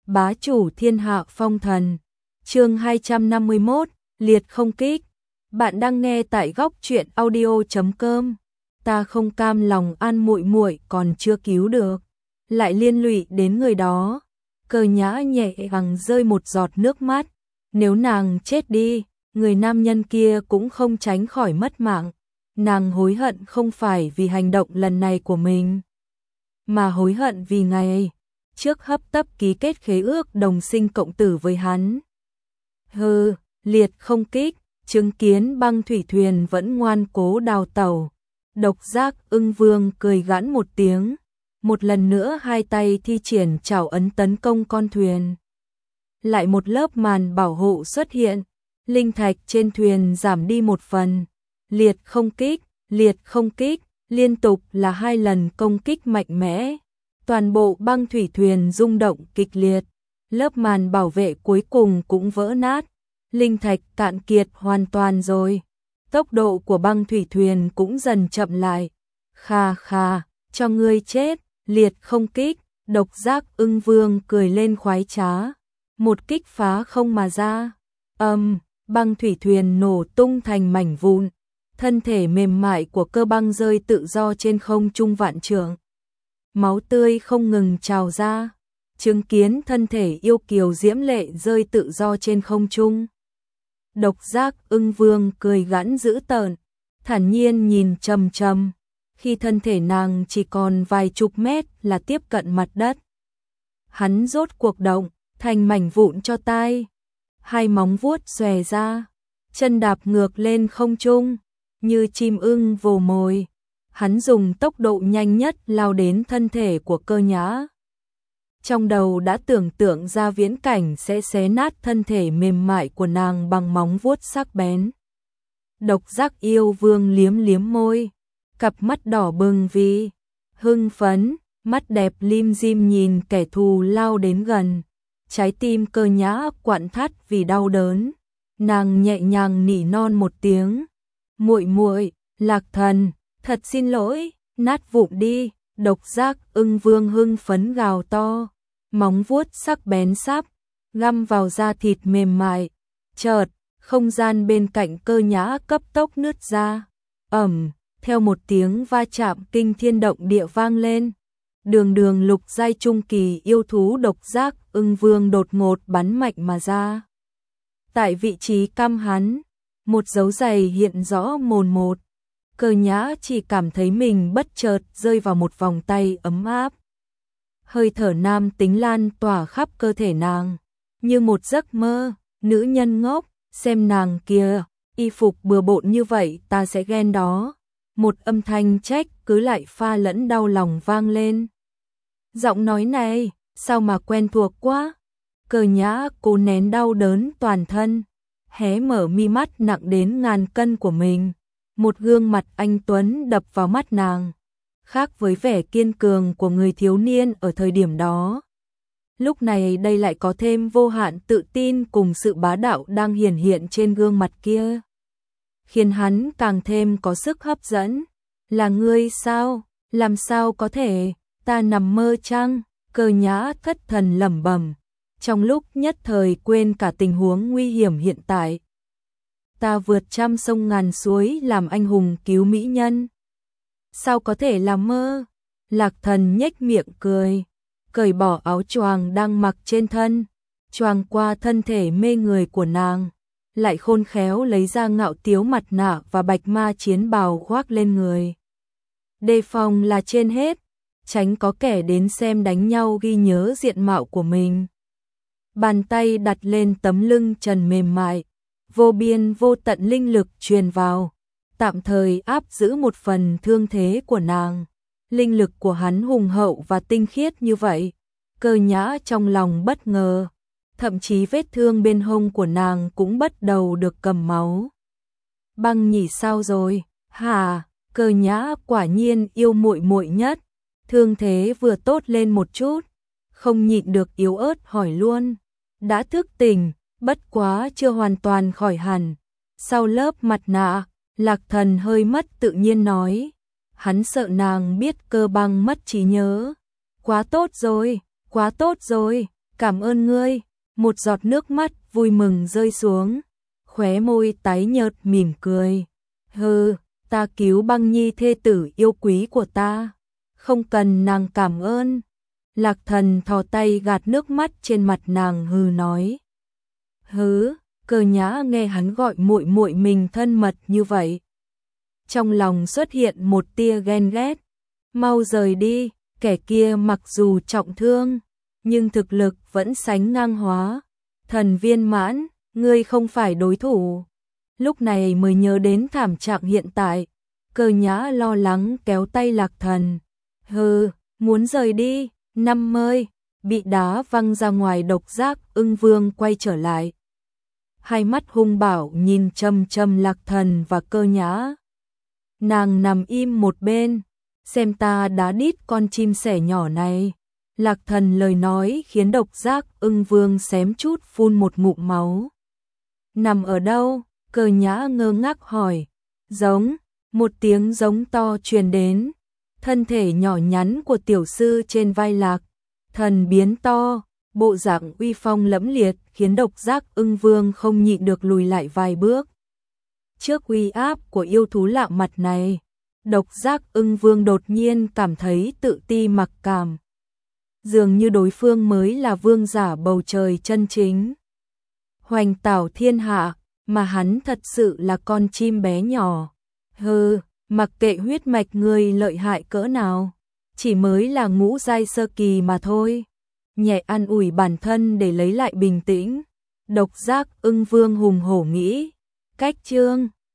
bá chủ thiên hạ phong thần. Chương 251, liệt không kích. Bạn đang nghe tại góc truyện audio.com. Ta không cam lòng An muội muội còn chưa cứu được, lại liên lụy đến người đó. Cơ Nhã nhẹ nhàng rơi một giọt nước mắt, nếu nàng chết đi, người nam nhân kia cũng không tránh khỏi mất mạng. Nàng hối hận không phải vì hành động lần này của mình, mà hối hận vì ngày trước hấp tấp ký kết khế ước đồng sinh cộng tử với hắn. Liệt không kích, chứng kiến băng thủy thuyền vẫn ngoan cố đào tẩu. Độc Giác Ưng Vương cười gãn một tiếng, một lần nữa hai tay thi triển trảo ấn tấn công con thuyền. Lại một lớp màn bảo hộ xuất hiện, linh thạch trên thuyền giảm đi một phần. Liệt không kích, liên tục là 2 lần công kích mạnh mẽ. Toàn bộ băng thủy thuyền rung động kịch liệt, lớp màn bảo vệ cuối cùng cũng vỡ nát. Linh thạch cạn kiệt hoàn toàn rồi, tốc độ của băng thủy thuyền cũng dần chậm lại. Khà khà, cho ngươi chết, liệt không kích. Độc Giác Ưng Vương cười lên khoái trá, một kích phá không mà ra. Băng thủy thuyền nổ tung thành mảnh vụn, thân thể mềm mại của Cơ Băng rơi tự do trên không trung vạn trượng. Máu tươi không ngừng trào ra, chứng kiến thân thể yêu kiều diễm lệ rơi tự do trên không trung. Độc Giác Ưng Vương cười gãn dữ tợn, thản nhiên nhìn Trầm Trầm, khi thân thể nàng chỉ còn vài chục mét là tiếp cận mặt đất. Hắn rốt cuộc động, thành mảnh vụn cho tai, hai móng vuốt xòe ra, chân đạp ngược lên không trung, như chim ưng vồ mồi. Hắn dùng tốc độ nhanh nhất lao đến thân thể của Cơ Nhã. Trong đầu đã tưởng tượng ra viễn cảnh sẽ xé nát thân thể mềm mại của nàng bằng móng vuốt sắc bén. Độc Giác Yêu Vương liếm liếm môi, cặp mắt đỏ bừng vì hưng phấn, mắt đẹp lim dim nhìn kẻ thù lao đến gần. Trái tim Cơ Nhã quặn thắt vì đau đớn. Nàng nhẹ nhàng nỉ non một tiếng, muội muội, Lạc Thần, thật xin lỗi, nát vụn đi. Độc Giác Ưng Vương hưng phấn gào to, móng vuốt sắc bén sắp găm vào da thịt mềm mại. Chợt, không gian bên cạnh Cơ Nhã cấp tốc nứt ra. Theo một tiếng va chạm kinh thiên động địa vang lên, đường lục giai trung kỳ yêu thú Độc Giác Ưng Vương đột ngột bắn mạnh mà ra. Tại vị trí căm hắn, một dấu giày hiện rõ mồn một. Cơ Nhã chỉ cảm thấy mình bất chợt rơi vào một vòng tay ấm áp. Hơi thở nam tính lan tỏa khắp cơ thể nàng, như một giấc mơ. Nữ nhân ngốc, xem nàng kìa, y phục bừa bộn như vậy ta sẽ ghen đó. Một âm thanh trách cứ lại pha lẫn đau lòng vang lên. Giọng nói này, sao mà quen thuộc quá. Cơ Nhã cố nén đau đớn toàn thân, hé mở mi mắt nặng đến ngàn cân của mình. Một gương mặt anh tuấn đập vào mắt nàng, khác với vẻ kiên cường của người thiếu niên ở thời điểm đó. Lúc này đây lại có thêm vô hạn tự tin cùng sự bá đạo đang hiển hiện trên gương mặt kia, khiến hắn càng thêm có sức hấp dẫn. Là ngươi sao? Làm sao có thể? Ta nằm mơ chăng? Cơ Nhã thất thần lẩm bẩm, trong lúc nhất thời quên cả tình huống nguy hiểm hiện tại. Ta vượt trăm sông ngàn suối làm anh hùng cứu mỹ nhân, sao có thể là mơ? Lạc Thần nhếch miệng cười, cởi bỏ áo choàng đang mặc trên thân, choàng qua thân thể mê người của nàng, lại khôn khéo lấy ra ngạo tiếu mặt nạ và bạch ma chiến bào khoác lên người. Đề phòng là trên hết, tránh có kẻ đến xem đánh nhau ghi nhớ diện mạo của mình. Bàn tay đặt lên tấm lưng trần mềm mại, vô biên vô tận linh lực truyền vào, tạm thời áp giữ một phần thương thế của nàng. Linh lực của hắn hùng hậu và tinh khiết như vậy, Cơ Nhã trong lòng bất ngờ, thậm chí vết thương bên hông của nàng cũng bắt đầu được cầm máu. Băng nhỉ sao rồi? Hả? Cơ Nhã quả nhiên yêu muội muội nhất. Thương thế vừa tốt lên một chút, không nhịn được yếu ớt hỏi luôn. Đã thức tỉnh, bất quá chưa hoàn toàn khỏi hẳn. Sau lớp mặt nạ, Lạc Thần hơi mất tự nhiên nói. Hắn sợ nàng biết Cơ Băng mất trí nhớ. Quá tốt rồi, quá tốt rồi. Cảm ơn ngươi, một giọt nước mắt vui mừng rơi xuống, khóe môi tái nhợt mỉm cười. Hừ, ta cứu Băng Nhi thê tử yêu quý của ta, không cần nàng cảm ơn. Lạc Thần thò tay gạt nước mắt trên mặt nàng hừ nói. Hứ, Cơ Nhã nghe hắn gọi muội muội mình thân mật như vậy, trong lòng xuất hiện một tia ghen ghét. Mau rời đi, kẻ kia mặc dù trọng thương, nhưng thực lực vẫn sánh ngang Hóa Thần viên mãn, ngươi không phải đối thủ. Lúc này mới nhớ đến thảm trạng hiện tại, Cơ Nhã lo lắng kéo tay Lạc Thần. Hừ, muốn rời đi, năm mươi, bị đá văng ra ngoài. Độc Giác Ưng Vương quay trở lại, hai mắt hung bạo nhìn chăm chăm Lạc Thần và Cơ Nhã. Nàng nằm im một bên, xem ta đá đít con chim sẻ nhỏ này. Lạc Thần lời nói khiến Độc Giác Ưng Vương xém chút phun một ngụm máu. Nằm ở đâu? Cơ Nhã ngơ ngác hỏi. Giống, một tiếng giống to truyền đến. Thân thể nhỏ nhắn của tiểu sư trên vai Lạc Thần biến to, bộ dạng uy phong lẫm liệt khiến Độc Giác Ưng Vương không nhịn được lùi lại vài bước. Trước uy áp của yêu thú lạ mặt này, Độc Giác Ưng Vương đột nhiên cảm thấy tự ti mặc cảm. Dường như đối phương mới là vương giả bầu trời chân chính, hoành tảo thiên hạ, mà hắn thật sự là con chim bé nhỏ. Hừ, mặc kệ huyết mạch ngươi lợi hại cỡ nào, chỉ mới là ngũ giai sơ kỳ mà thôi. Nhẹ an ủi bản thân để lấy lại bình tĩnh, Độc Giác Ưng Vương hùng hổ nghĩ. Cách chương